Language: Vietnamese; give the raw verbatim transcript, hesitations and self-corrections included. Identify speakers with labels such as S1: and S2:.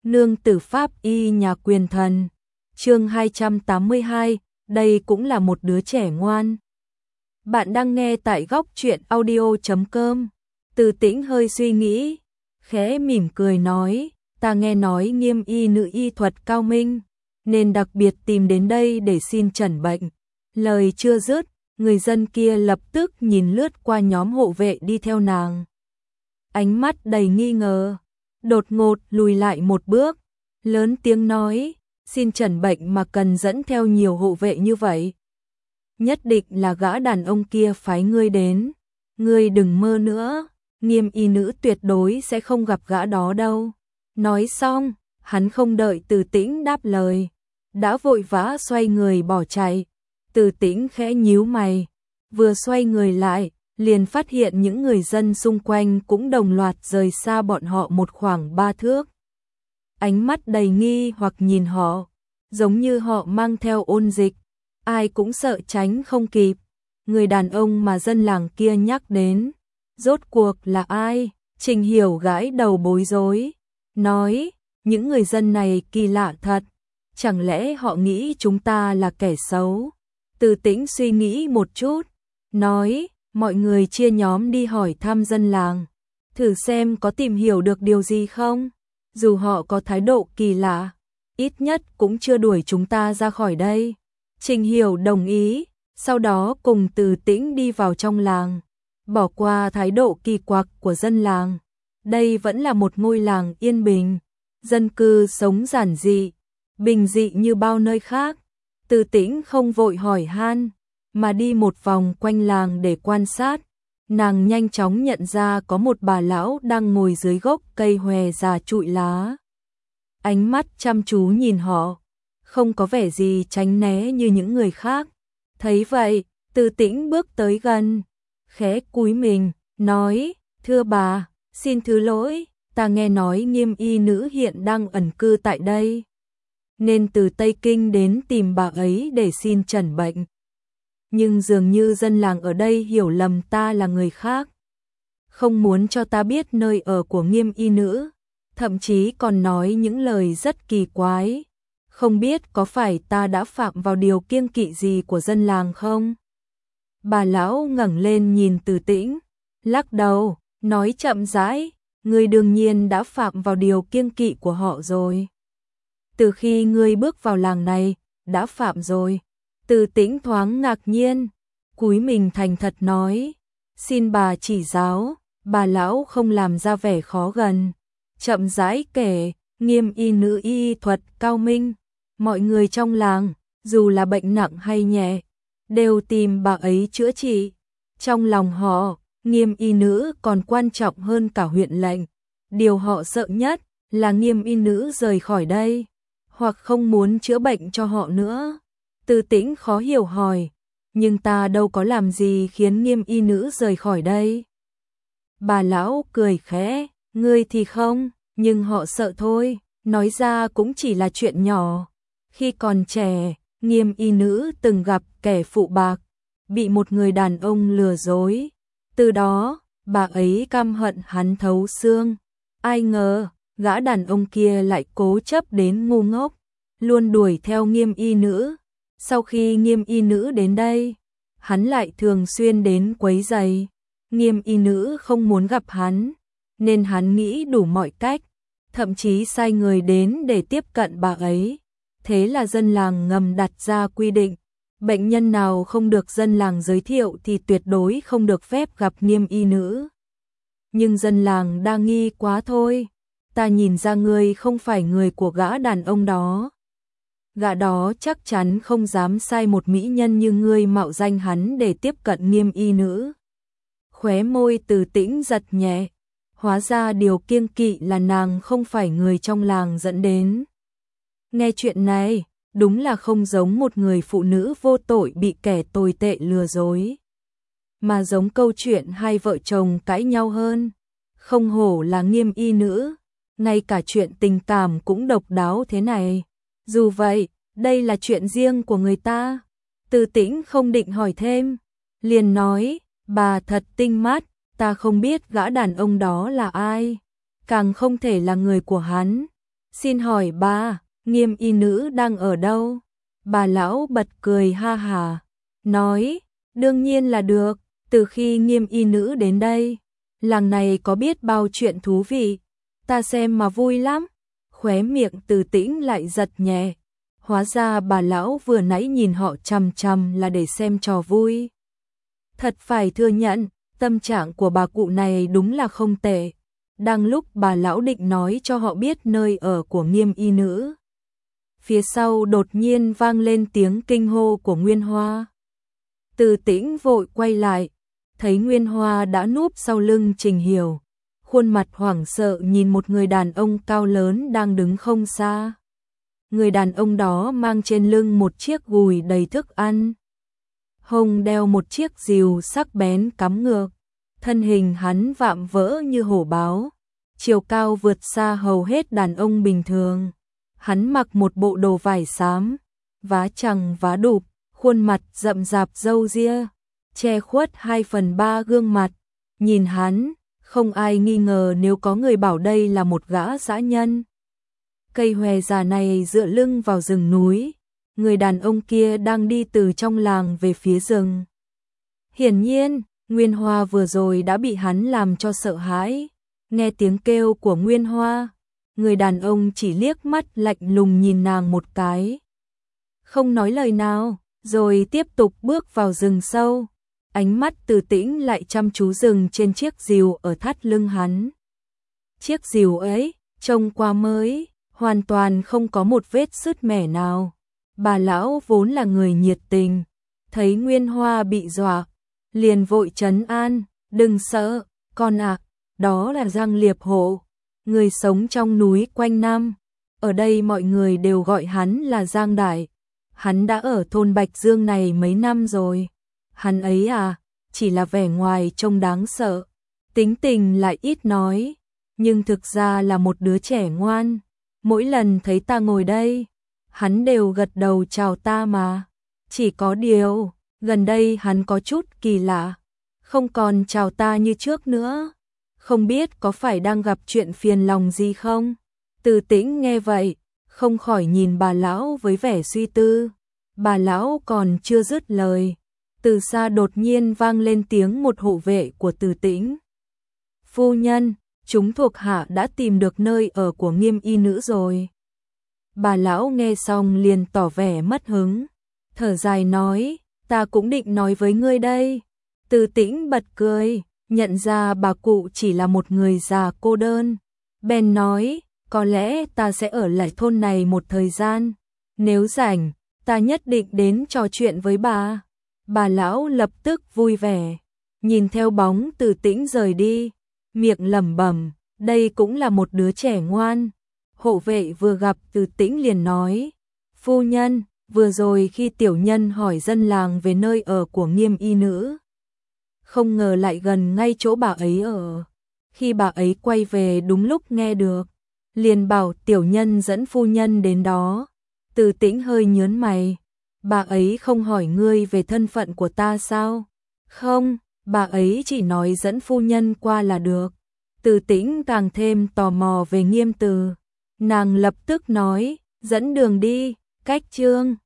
S1: Nương tử pháp y nhà quyền thần. Chương hai trăm tám mươi hai, đây cũng là một đứa trẻ ngoan. Bạn đang nghe tại góc truyện audio chấm com. Từ Tĩnh hơi suy nghĩ, khẽ mỉm cười nói, ta nghe nói Nghiêm y nữ y thuật cao minh, nên đặc biệt tìm đến đây để xin chẩn bệnh. Lời chưa dứt, người dân kia lập tức nhìn lướt qua nhóm hộ vệ đi theo nàng. Ánh mắt đầy nghi ngờ, đột ngột lùi lại một bước, lớn tiếng nói, xin chẩn bệnh mà cần dẫn theo nhiều hộ vệ như vậy. Nhất định là gã đàn ông kia phái ngươi đến, ngươi đừng mơ nữa, Nghiêm y nữ tuyệt đối sẽ không gặp gã đó đâu. Nói xong, hắn không đợi Từ Tĩnh đáp lời, đã vội vã xoay người bỏ chạy. Từ Tĩnh khẽ nhíu mày, vừa xoay người lại, liền phát hiện những người dân xung quanh cũng đồng loạt rời xa bọn họ một khoảng ba thước. Ánh mắt đầy nghi hoặc nhìn họ, giống như họ mang theo ôn dịch, ai cũng sợ tránh không kịp. Người đàn ông mà dân làng kia nhắc đến, rốt cuộc là ai? Trình Hiểu gãi đầu bối rối, nói, những người dân này kỳ lạ thật, chẳng lẽ họ nghĩ chúng ta là kẻ xấu? Từ Tĩnh suy nghĩ một chút, nói, mọi người chia nhóm đi hỏi thăm dân làng, thử xem có tìm hiểu được điều gì không. Dù họ có thái độ kỳ lạ, ít nhất cũng chưa đuổi chúng ta ra khỏi đây. Trình Hiểu đồng ý, sau đó cùng Từ Tĩnh đi vào trong làng, bỏ qua thái độ kỳ quặc của dân làng. Đây vẫn là một ngôi làng yên bình, dân cư sống giản dị, bình dị như bao nơi khác. Từ Tĩnh không vội hỏi han, mà đi một vòng quanh làng để quan sát. Nàng nhanh chóng nhận ra có một bà lão đang ngồi dưới gốc cây hòe già trụi lá. Ánh mắt chăm chú nhìn họ, không có vẻ gì tránh né như những người khác. Thấy vậy, Từ Tĩnh bước tới gần, khẽ cúi mình, nói, thưa bà, xin thứ lỗi, ta nghe nói Nghiêm y nữ hiện đang ẩn cư tại đây, nên từ Tây Kinh đến tìm bà ấy để xin chẩn bệnh. Nhưng dường như dân làng ở đây hiểu lầm ta là người khác, không muốn cho ta biết nơi ở của Nghiêm y nữ, thậm chí còn nói những lời rất kỳ quái. Không biết có phải ta đã phạm vào điều kiêng kỵ gì của dân làng không? Bà lão ngẩng lên nhìn Từ Tĩnh, lắc đầu, nói chậm rãi, ngươi đương nhiên đã phạm vào điều kiêng kỵ của họ rồi. Từ khi ngươi bước vào làng này, đã phạm rồi. Từ Tĩnh thoáng ngạc nhiên, cúi mình thành thật nói, xin bà chỉ giáo. Bà lão không làm ra vẻ khó gần, chậm rãi kể, Nghiêm y nữ y thuật cao minh, mọi người trong làng, dù là bệnh nặng hay nhẹ, đều tìm bà ấy chữa trị. Trong lòng họ, Nghiêm y nữ còn quan trọng hơn cả huyện lệnh. Điều họ sợ nhất là Nghiêm y nữ rời khỏi đây, hoặc không muốn chữa bệnh cho họ nữa. Từ Tĩnh khó hiểu hỏi, nhưng ta đâu có làm gì khiến Nghiêm y nữ rời khỏi đây. Bà lão cười khẽ, ngươi thì không, nhưng họ sợ thôi, nói ra cũng chỉ là chuyện nhỏ. Khi còn trẻ, Nghiêm y nữ từng gặp kẻ phụ bạc, bị một người đàn ông lừa dối. Từ đó, bà ấy căm hận hắn thấu xương. Ai ngờ, gã đàn ông kia lại cố chấp đến ngu ngốc, luôn đuổi theo Nghiêm y nữ. Sau khi Nghiêm y nữ đến đây, hắn lại thường xuyên đến quấy rầy. Nghiêm y nữ không muốn gặp hắn, nên hắn nghĩ đủ mọi cách, thậm chí sai người đến để tiếp cận bà ấy. Thế là dân làng ngầm đặt ra quy định, bệnh nhân nào không được dân làng giới thiệu thì tuyệt đối không được phép gặp Nghiêm y nữ. Nhưng dân làng đa nghi quá thôi, ta nhìn ra ngươi không phải người của gã đàn ông đó. Gã đó chắc chắn không dám sai một mỹ nhân như ngươi mạo danh hắn để tiếp cận Nghiêm y nữ. Khóe môi Từ Tĩnh giật nhẹ, hóa ra điều kiêng kỵ là nàng không phải người trong làng dẫn đến. Nghe chuyện này, đúng là không giống một người phụ nữ vô tội bị kẻ tồi tệ lừa dối, mà giống câu chuyện hai vợ chồng cãi nhau hơn. Không hổ là Nghiêm y nữ, ngay cả chuyện tình cảm cũng độc đáo thế này. Dù vậy, đây là chuyện riêng của người ta. Từ Tĩnh không định hỏi thêm, liền nói, bà thật tinh mắt, ta không biết gã đàn ông đó là ai, càng không thể là người của hắn. Xin hỏi bà, Nghiêm y nữ đang ở đâu? Bà lão bật cười ha hà, nói, đương nhiên là được, từ khi Nghiêm y nữ đến đây, làng này có biết bao chuyện thú vị, ta xem mà vui lắm. Khóe miệng Từ Tĩnh lại giật nhẹ, hóa ra bà lão vừa nãy nhìn họ chằm chằm là để xem trò vui. Thật phải thừa nhận, tâm trạng của bà cụ này đúng là không tệ. Đang lúc bà lão định nói cho họ biết nơi ở của Nghiêm y nữ, phía sau đột nhiên vang lên tiếng kinh hô của Nguyên Hoa. Từ Tĩnh vội quay lại, thấy Nguyên Hoa đã núp sau lưng Trình Hiểu, khuôn mặt hoảng sợ nhìn một người đàn ông cao lớn đang đứng không xa. Người đàn ông đó mang trên lưng một chiếc gùi đầy thức ăn, hông đeo một chiếc rìu sắc bén cắm ngược, thân hình hắn vạm vỡ như hổ báo, chiều cao vượt xa hầu hết đàn ông bình thường. Hắn mặc một bộ đồ vải xám, vá chằng vá đụp, khuôn mặt rậm rạp râu ria, che khuất hai phần ba gương mặt. Nhìn hắn, không ai nghi ngờ nếu có người bảo đây là một gã dã nhân. Cây hòe già này dựa lưng vào rừng núi, người đàn ông kia đang đi từ trong làng về phía rừng. Hiển nhiên, Nguyên Hoa vừa rồi đã bị hắn làm cho sợ hãi. Nghe tiếng kêu của Nguyên Hoa, người đàn ông chỉ liếc mắt lạnh lùng nhìn nàng một cái, không nói lời nào, rồi tiếp tục bước vào rừng sâu. Ánh mắt Từ Tĩnh lại chăm chú dừng trên chiếc rìu ở thắt lưng hắn. Chiếc rìu ấy, trông qua mới, hoàn toàn không có một vết sứt mẻ nào. Bà lão vốn là người nhiệt tình, thấy Nguyên Hoa bị dọa, liền vội trấn an, đừng sợ, con ạ, đó là Giang Liệp Hộ, người sống trong núi quanh năm. Ở đây mọi người đều gọi hắn là Giang Đại. Hắn đã ở thôn Bạch Dương này mấy năm rồi. Hắn ấy à, chỉ là vẻ ngoài trông đáng sợ, tính tình lại ít nói, nhưng thực ra là một đứa trẻ ngoan. Mỗi lần thấy ta ngồi đây, hắn đều gật đầu chào ta mà. Chỉ có điều, gần đây hắn có chút kỳ lạ, không còn chào ta như trước nữa. Không biết có phải đang gặp chuyện phiền lòng gì không? Từ Tĩnh nghe vậy, không khỏi nhìn bà lão với vẻ suy tư. Bà lão còn chưa dứt lời, từ xa đột nhiên vang lên tiếng một hộ vệ của Từ Tĩnh. Phu nhân, chúng thuộc hạ đã tìm được nơi ở của Nghiêm y nữ rồi. Bà lão nghe xong liền tỏ vẻ mất hứng, thở dài nói, ta cũng định nói với ngươi đây. Từ Tĩnh bật cười, nhận ra bà cụ chỉ là một người già cô đơn. Bèn nói, có lẽ ta sẽ ở lại thôn này một thời gian. Nếu rảnh, ta nhất định đến trò chuyện với bà. Bà lão lập tức vui vẻ, nhìn theo bóng Từ Tĩnh rời đi, miệng lẩm bẩm, đây cũng là một đứa trẻ ngoan. Hộ vệ vừa gặp Từ Tĩnh liền nói, phu nhân, vừa rồi khi tiểu nhân hỏi dân làng về nơi ở của Nghiêm y nữ, không ngờ lại gần ngay chỗ bà ấy ở. Khi bà ấy quay về đúng lúc nghe được, liền bảo tiểu nhân dẫn phu nhân đến đó. Từ Tĩnh hơi nhớn mày, bà ấy không hỏi ngươi về thân phận của ta sao? Không, bà ấy chỉ nói dẫn phu nhân qua là được. Từ Tĩnh càng thêm tò mò về Nghiêm Từ, nàng lập tức nói, dẫn đường đi. Cách chương